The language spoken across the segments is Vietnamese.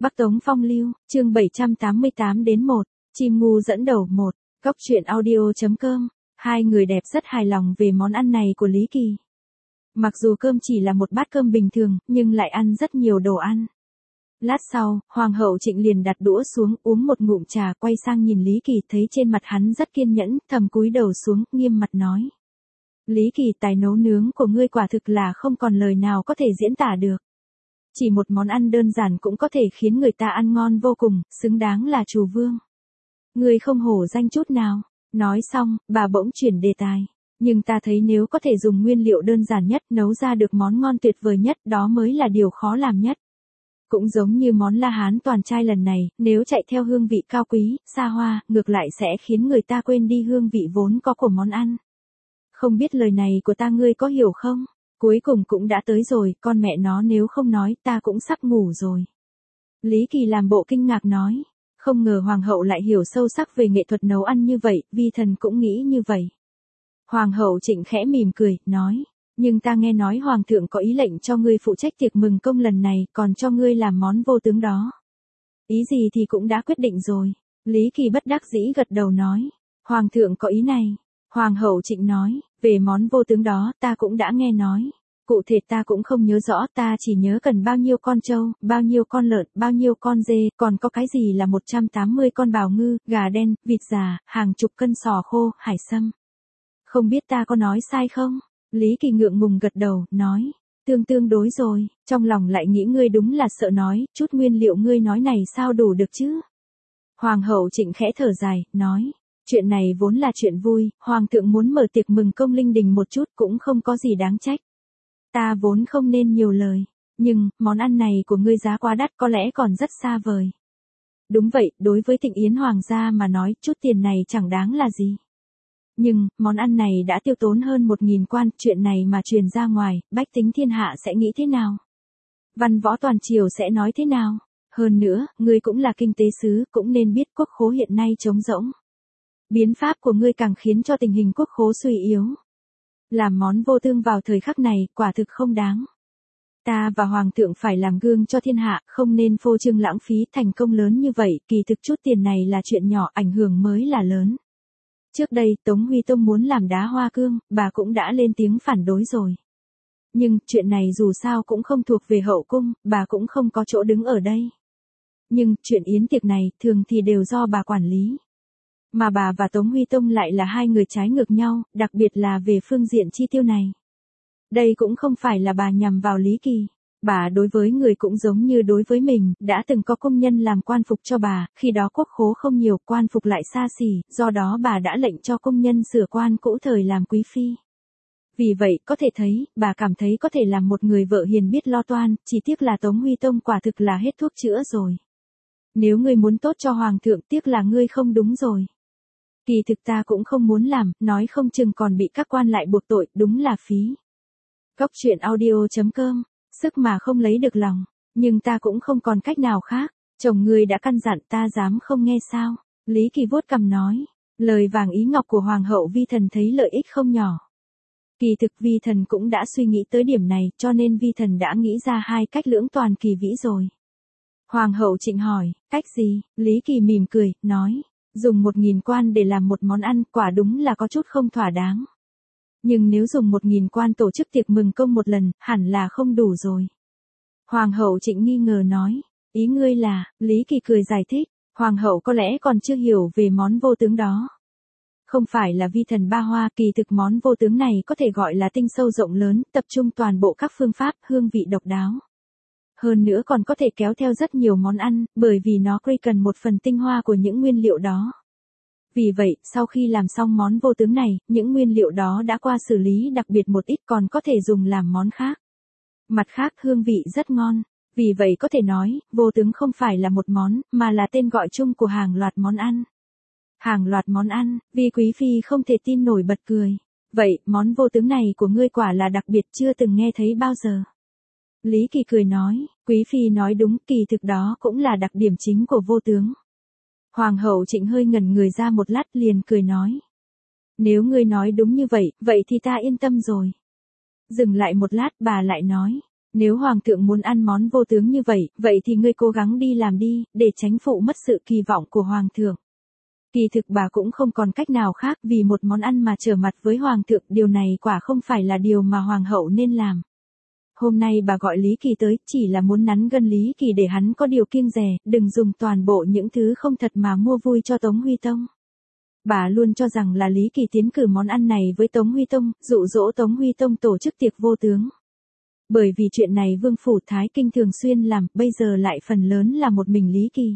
Bắc Tống Phong Lưu, chương 788 đến 1, chim ngu dẫn đầu 1, Cóc truyện audio.com, hai người đẹp rất hài lòng về món ăn này của Lý Kỳ. Mặc dù cơm chỉ là một bát cơm bình thường, nhưng lại ăn rất nhiều đồ ăn. Lát sau, Hoàng hậu Trịnh liền đặt đũa xuống uống một ngụm trà, quay sang nhìn Lý Kỳ, thấy trên mặt hắn rất kiên nhẫn, thầm cúi đầu xuống, nghiêm mặt nói. Lý Kỳ, tài nấu nướng của ngươi quả thực là không còn lời nào có thể diễn tả được. Chỉ một món ăn đơn giản cũng có thể khiến người ta ăn ngon vô cùng, xứng đáng là chủ vương. Ngươi không hổ danh chút nào. Nói xong, bà bỗng chuyển đề tài. Nhưng ta thấy nếu có thể dùng nguyên liệu đơn giản nhất nấu ra được món ngon tuyệt vời nhất, đó mới là điều khó làm nhất. Cũng giống như món La Hán toàn trai lần này, nếu chạy theo hương vị cao quý, xa hoa, ngược lại sẽ khiến người ta quên đi hương vị vốn có của món ăn. Không biết lời này của ta ngươi có hiểu không? Cuối cùng cũng đã tới rồi, con mẹ nó nếu không nói ta cũng sắp ngủ rồi. Lý Kỳ làm bộ kinh ngạc nói. Không ngờ Hoàng hậu lại hiểu sâu sắc về nghệ thuật nấu ăn như vậy, vi thần cũng nghĩ như vậy. Hoàng hậu Trịnh khẽ mỉm cười, nói. Nhưng ta nghe nói Hoàng thượng có ý lệnh cho ngươi phụ trách tiệc mừng công lần này, còn cho ngươi làm món vô tướng đó. Ý gì thì cũng đã quyết định rồi. Lý Kỳ bất đắc dĩ gật đầu nói. Hoàng thượng có ý này. Hoàng hậu Trịnh nói, về món vô tướng đó ta cũng đã nghe nói. Cụ thể ta cũng không nhớ rõ, ta chỉ nhớ cần bao nhiêu con trâu, bao nhiêu con lợn, bao nhiêu con dê, còn có cái gì là 180 con bào ngư, gà đen, vịt già, hàng chục cân sò khô, hải sâm. Không biết ta có nói sai không? Lý Kỳ ngượng ngùng gật đầu, nói. Tương đối rồi, trong lòng lại nghĩ ngươi đúng là sợ nói, chút nguyên liệu ngươi nói này sao đủ được chứ? Hoàng hậu Trịnh khẽ thở dài, nói. Chuyện này vốn là chuyện vui, Hoàng thượng muốn mở tiệc mừng công linh đình một chút cũng không có gì đáng trách. Ta vốn không nên nhiều lời, nhưng, món ăn này của ngươi giá quá đắt có lẽ còn rất xa vời. Đúng vậy, đối với Thịnh Yến Hoàng gia mà nói, chút tiền này chẳng đáng là gì. Nhưng, món ăn này đã tiêu tốn hơn 1.000 quan, chuyện này mà truyền ra ngoài, bách tính thiên hạ sẽ nghĩ thế nào? Văn võ toàn triều sẽ nói thế nào? Hơn nữa, ngươi cũng là kinh tế sứ, cũng nên biết quốc khố hiện nay trống rỗng. Biến pháp của ngươi càng khiến cho tình hình quốc khố suy yếu. Làm món vô tương vào thời khắc này, quả thực không đáng. Ta và Hoàng thượng phải làm gương cho thiên hạ, không nên phô trương lãng phí thành công lớn như vậy, kỳ thực chút tiền này là chuyện nhỏ, ảnh hưởng mới là lớn. Trước đây, Tống Huy Tông muốn làm đá hoa cương, bà cũng đã lên tiếng phản đối rồi. Nhưng, chuyện này dù sao cũng không thuộc về hậu cung, bà cũng không có chỗ đứng ở đây. Nhưng, chuyện yến tiệc này, thường thì đều do bà quản lý. Mà bà và Tống Huy Tông lại là hai người trái ngược nhau, đặc biệt là về phương diện chi tiêu này. Đây cũng không phải là bà nhằm vào Lý Kỳ. Bà đối với người cũng giống như đối với mình, đã từng có công nhân làm quan phục cho bà, khi đó quốc khố không nhiều, quan phục lại xa xỉ, do đó bà đã lệnh cho công nhân sửa quan cũ thời làm quý phi. Vì vậy, có thể thấy, bà cảm thấy có thể làm một người vợ hiền biết lo toan, chỉ tiếc là Tống Huy Tông quả thực là hết thuốc chữa rồi. Nếu ngươi muốn tốt cho Hoàng thượng, tiếc là ngươi không đúng rồi. Kỳ thực ta cũng không muốn làm, nói không chừng còn bị các quan lại buộc tội, đúng là phí. Cóc truyện audio.com, sức mà không lấy được lòng, nhưng ta cũng không còn cách nào khác, chồng ngươi đã căn dặn ta dám không nghe sao? Lý Kỳ vuốt cằm nói, lời vàng ý ngọc của Hoàng hậu vi thần thấy lợi ích không nhỏ. Kỳ thực vi thần cũng đã suy nghĩ tới điểm này, cho nên vi thần đã nghĩ ra hai cách lưỡng toàn kỳ vĩ rồi. Hoàng hậu Trịnh hỏi, cách gì? Lý Kỳ mỉm cười, nói. Dùng 1.000 quan để làm một món ăn, quả đúng là có chút không thỏa đáng. Nhưng nếu dùng 1.000 quan tổ chức tiệc mừng công một lần, hẳn là không đủ rồi. Hoàng hậu Trịnh nghi ngờ nói, ý ngươi là, Lý Kỳ cười giải thích, Hoàng hậu có lẽ còn chưa hiểu về món vô tướng đó. Không phải là vi thần ba hoa, kỳ thực món vô tướng này có thể gọi là tinh sâu rộng lớn, tập trung toàn bộ các phương pháp, hương vị độc đáo. Hơn nữa còn có thể kéo theo rất nhiều món ăn, bởi vì nó cần một phần tinh hoa của những nguyên liệu đó. Vì vậy, sau khi làm xong món vô tướng này, những nguyên liệu đó đã qua xử lý đặc biệt một ít còn có thể dùng làm món khác. Mặt khác hương vị rất ngon. Vì vậy có thể nói, vô tướng không phải là một món, mà là tên gọi chung của hàng loạt món ăn. Hàng loạt món ăn, vì quý phi không thể tin nổi bật cười. Vậy, món vô tướng này của ngươi quả là đặc biệt chưa từng nghe thấy bao giờ. Lý Kỳ cười nói, quý phi nói đúng, kỳ thực đó cũng là đặc điểm chính của vô tướng. Hoàng hậu Trịnh hơi ngẩn người ra một lát liền cười nói. Nếu ngươi nói đúng như vậy, vậy thì ta yên tâm rồi. Dừng lại một lát bà lại nói, Nếu hoàng thượng muốn ăn món vô tướng như vậy, vậy thì ngươi cố gắng đi làm đi, để tránh phụ mất sự kỳ vọng của hoàng thượng. Kỳ thực bà cũng không còn cách nào khác, vì một món ăn mà trở mặt với hoàng thượng, điều này quả không phải là điều mà hoàng hậu nên làm. Hôm nay bà gọi Lý Kỳ tới, chỉ là muốn nắn gân Lý Kỳ để hắn có điều kiêng dè, đừng dùng toàn bộ những thứ không thật mà mua vui cho Tống Huy Tông. Bà luôn cho rằng là Lý Kỳ tiến cử món ăn này với Tống Huy Tông, dụ dỗ Tống Huy Tông tổ chức tiệc vô tướng. Bởi vì chuyện này Vương Phủ Thái Kinh thường xuyên làm, bây giờ lại phần lớn là một mình Lý Kỳ.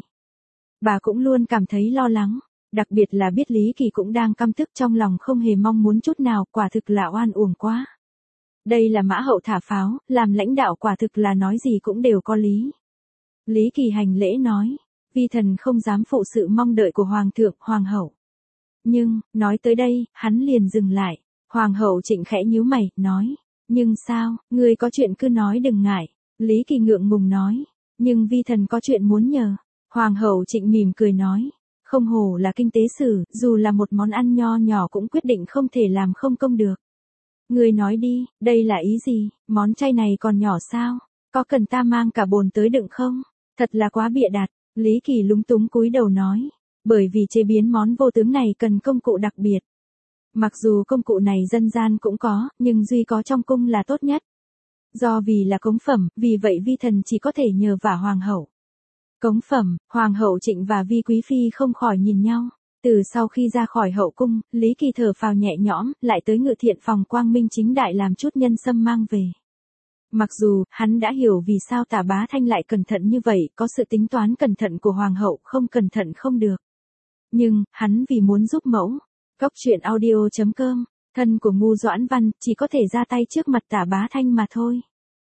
Bà cũng luôn cảm thấy lo lắng, đặc biệt là biết Lý Kỳ cũng đang căm tức, trong lòng không hề mong muốn chút nào, quả thực là oan uổng quá. Đây là mã hậu thả pháo, làm lãnh đạo quả thực là nói gì cũng đều có lý. Lý Kỳ hành lễ nói, vi thần không dám phụ sự mong đợi của hoàng thượng, hoàng hậu. Nhưng, nói tới đây, hắn liền dừng lại. Hoàng hậu Trịnh khẽ nhíu mày, nói, nhưng sao, ngươi có chuyện cứ nói đừng ngại. Lý Kỳ ngượng ngùng nói, nhưng vi thần có chuyện muốn nhờ. Hoàng hậu Trịnh mỉm cười nói, không hổ là kinh tế sử, dù là một món ăn nho nhỏ cũng quyết định không thể làm không công được. Ngươi nói đi, đây là ý gì, món chay này còn nhỏ sao, có cần ta mang cả bồn tới đựng không? Thật là quá bịa đặt. Lý Kỳ lúng túng cúi đầu nói, bởi vì chế biến món vô tướng này cần công cụ đặc biệt. Mặc dù công cụ này dân gian cũng có, nhưng duy có trong cung là tốt nhất. Do vì là cống phẩm, vì vậy vi thần chỉ có thể nhờ vả hoàng hậu. Cống phẩm, hoàng hậu Trịnh và vi quý phi không khỏi nhìn nhau. Từ sau khi ra khỏi hậu cung, Lý Kỳ thở phào nhẹ nhõm, lại tới Ngự Thiện phòng quang minh chính đại làm chút nhân sâm mang về. Mặc dù, hắn đã hiểu vì sao Tả Bá Thanh lại cẩn thận như vậy, có sự tính toán cẩn thận của hoàng hậu, không cẩn thận không được. Nhưng, hắn vì muốn giúp mẫu. Góc truyện audio.com, thân của Ngu Doãn Văn, chỉ có thể ra tay trước mặt Tả Bá Thanh mà thôi.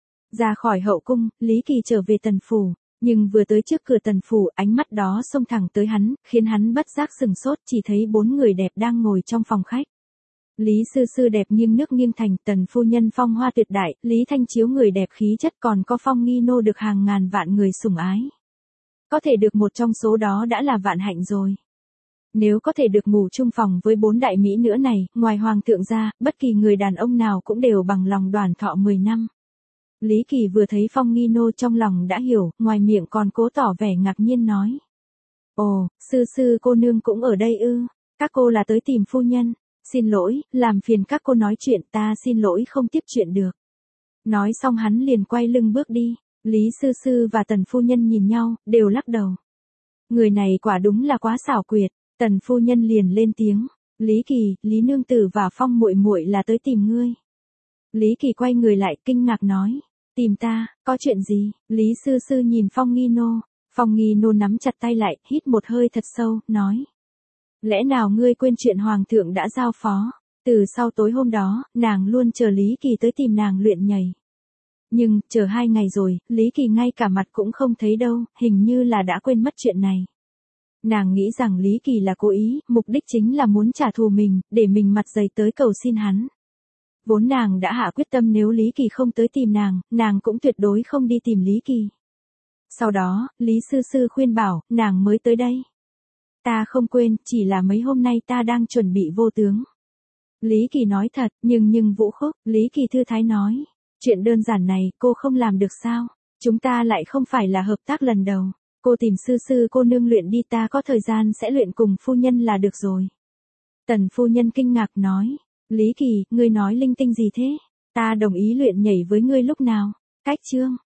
Ra khỏi hậu cung, Lý Kỳ trở về tần phủ. Nhưng vừa tới trước cửa tần phủ, ánh mắt đó xông thẳng tới hắn, khiến hắn bất giác sừng sốt, chỉ thấy 4 người đẹp đang ngồi trong phòng khách. Lý sư sư đẹp nghiêng nước nghiêng thành, tần phu nhân phong hoa tuyệt đại, Lý Thanh Chiếu người đẹp khí chất, còn có Phong Nghi Nô được hàng ngàn vạn người sủng ái. Có thể được một trong số đó đã là vạn hạnh rồi. Nếu có thể được ngủ chung phòng với 4 đại mỹ nữa này, ngoài hoàng thượng ra, bất kỳ người đàn ông nào cũng đều bằng lòng đoàn thọ 10 năm. Lý Kỳ vừa thấy Phong Nghi Nô trong lòng đã hiểu, ngoài miệng còn cố tỏ vẻ ngạc nhiên nói. Ồ, sư sư cô nương cũng ở đây ư, các cô là tới tìm phu nhân, xin lỗi, làm phiền các cô nói chuyện, ta xin lỗi không tiếp chuyện được. Nói xong hắn liền quay lưng bước đi, Lý sư sư và tần phu nhân nhìn nhau, đều lắc đầu. Người này quả đúng là quá xảo quyệt, tần phu nhân liền lên tiếng, Lý Kỳ, Lý nương tử và Phong muội muội là tới tìm ngươi. Lý Kỳ quay người lại kinh ngạc nói, tìm ta, có chuyện gì? Lý sư sư nhìn Phong Nghi Nô, Phong Nghi Nô nắm chặt tay lại, hít một hơi thật sâu, nói. Lẽ nào ngươi quên chuyện hoàng thượng đã giao phó? Từ sau tối hôm đó, nàng luôn chờ Lý Kỳ tới tìm nàng luyện nhảy. Nhưng, chờ 2 ngày rồi, Lý Kỳ ngay cả mặt cũng không thấy đâu, hình như là đã quên mất chuyện này. Nàng nghĩ rằng Lý Kỳ là cố ý, mục đích chính là muốn trả thù mình, để mình mặt dày tới cầu xin hắn. Vốn nàng đã hạ quyết tâm nếu Lý Kỳ không tới tìm nàng cũng tuyệt đối không đi tìm Lý Kỳ. Sau đó, Lý sư sư khuyên bảo, nàng mới tới đây. Ta không quên, chỉ là mấy hôm nay ta đang chuẩn bị vô tướng. Lý Kỳ nói thật, nhưng Vũ Khúc, Lý Kỳ thư thái nói. Chuyện đơn giản này, cô không làm được sao? Chúng ta lại không phải là hợp tác lần đầu. Cô tìm sư sư cô nương luyện đi, ta có thời gian sẽ luyện cùng phu nhân là được rồi. Tần phu nhân kinh ngạc nói. Lý Kỳ, ngươi nói linh tinh gì thế? Ta đồng ý luyện nhảy với ngươi lúc nào? Cách chương.